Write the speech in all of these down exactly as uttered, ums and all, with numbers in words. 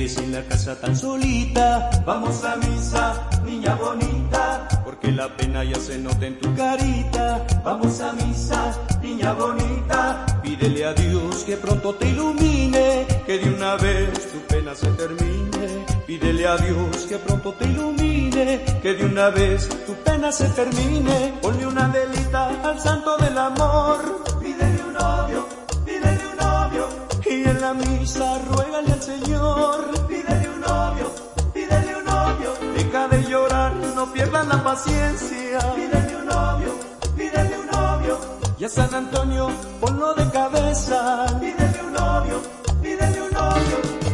quedes en la casa tan solita. Vamos a misa, niña bonita, porque la pena ya se nota en tu carita. Vamos a misa, niña bonita, pídele a Dios que pronto te ilumine, que de una vez tu pena se termine. Pídele a Dios que pronto te ilumine, que de una vez tu pena se termine. Ponle una velita al santo del amor, pídele un novio, pídele un novio, y en la misa ruégale al Señor, pídele un novio, pídele un novio. Deja de llorar, no pierdas la paciencia, pídele un novio, pídele un novio. Y a San Antonio ponlo de cabeza, pídele un novio, pídele un novio.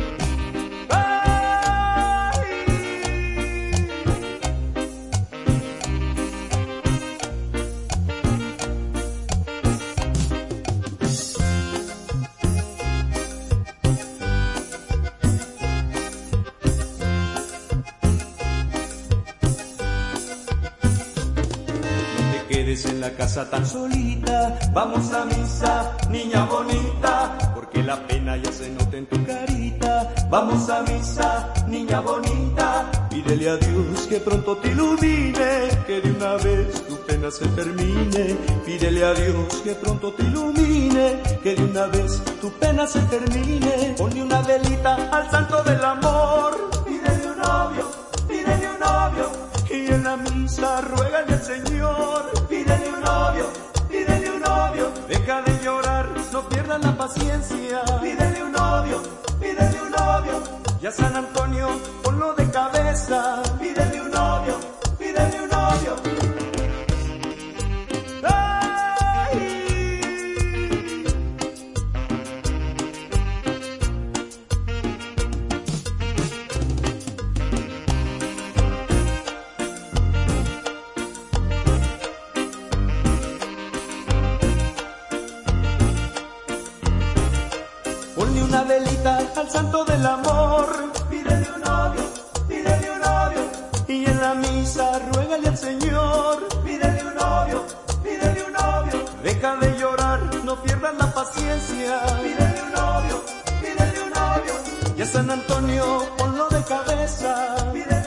Quedes en la casa tan solita. Vamos a misa, niña bonita, porque la pena ya se nota en tu carita. Vamos a misa, niña bonita, pídele a Dios que pronto te ilumine, que de una vez tu pena se termine. Pídele a Dios que pronto te ilumine, que de una vez tu pena se termine. Ponle una velita al santo del amor, pídele un novio, pídele un novio, y en la misa ruégale al Señor, pídele un novio, pídele un novio. Deja de llorar, no pierdas la paciencia, pídele un novio, pídele un novio. Y a San Antonio ponlo de cabeza, pídele un novio, pídele un novio. Ponle una velita al santo del amor, pídele un novio, pídele un novio, y en la misa ruégale al Señor, pídele un novio, pídele un novio. Deja de llorar, no pierdas la paciencia, pídele un novio, pídele un novio. Y a San Antonio ponlo de cabeza, pídele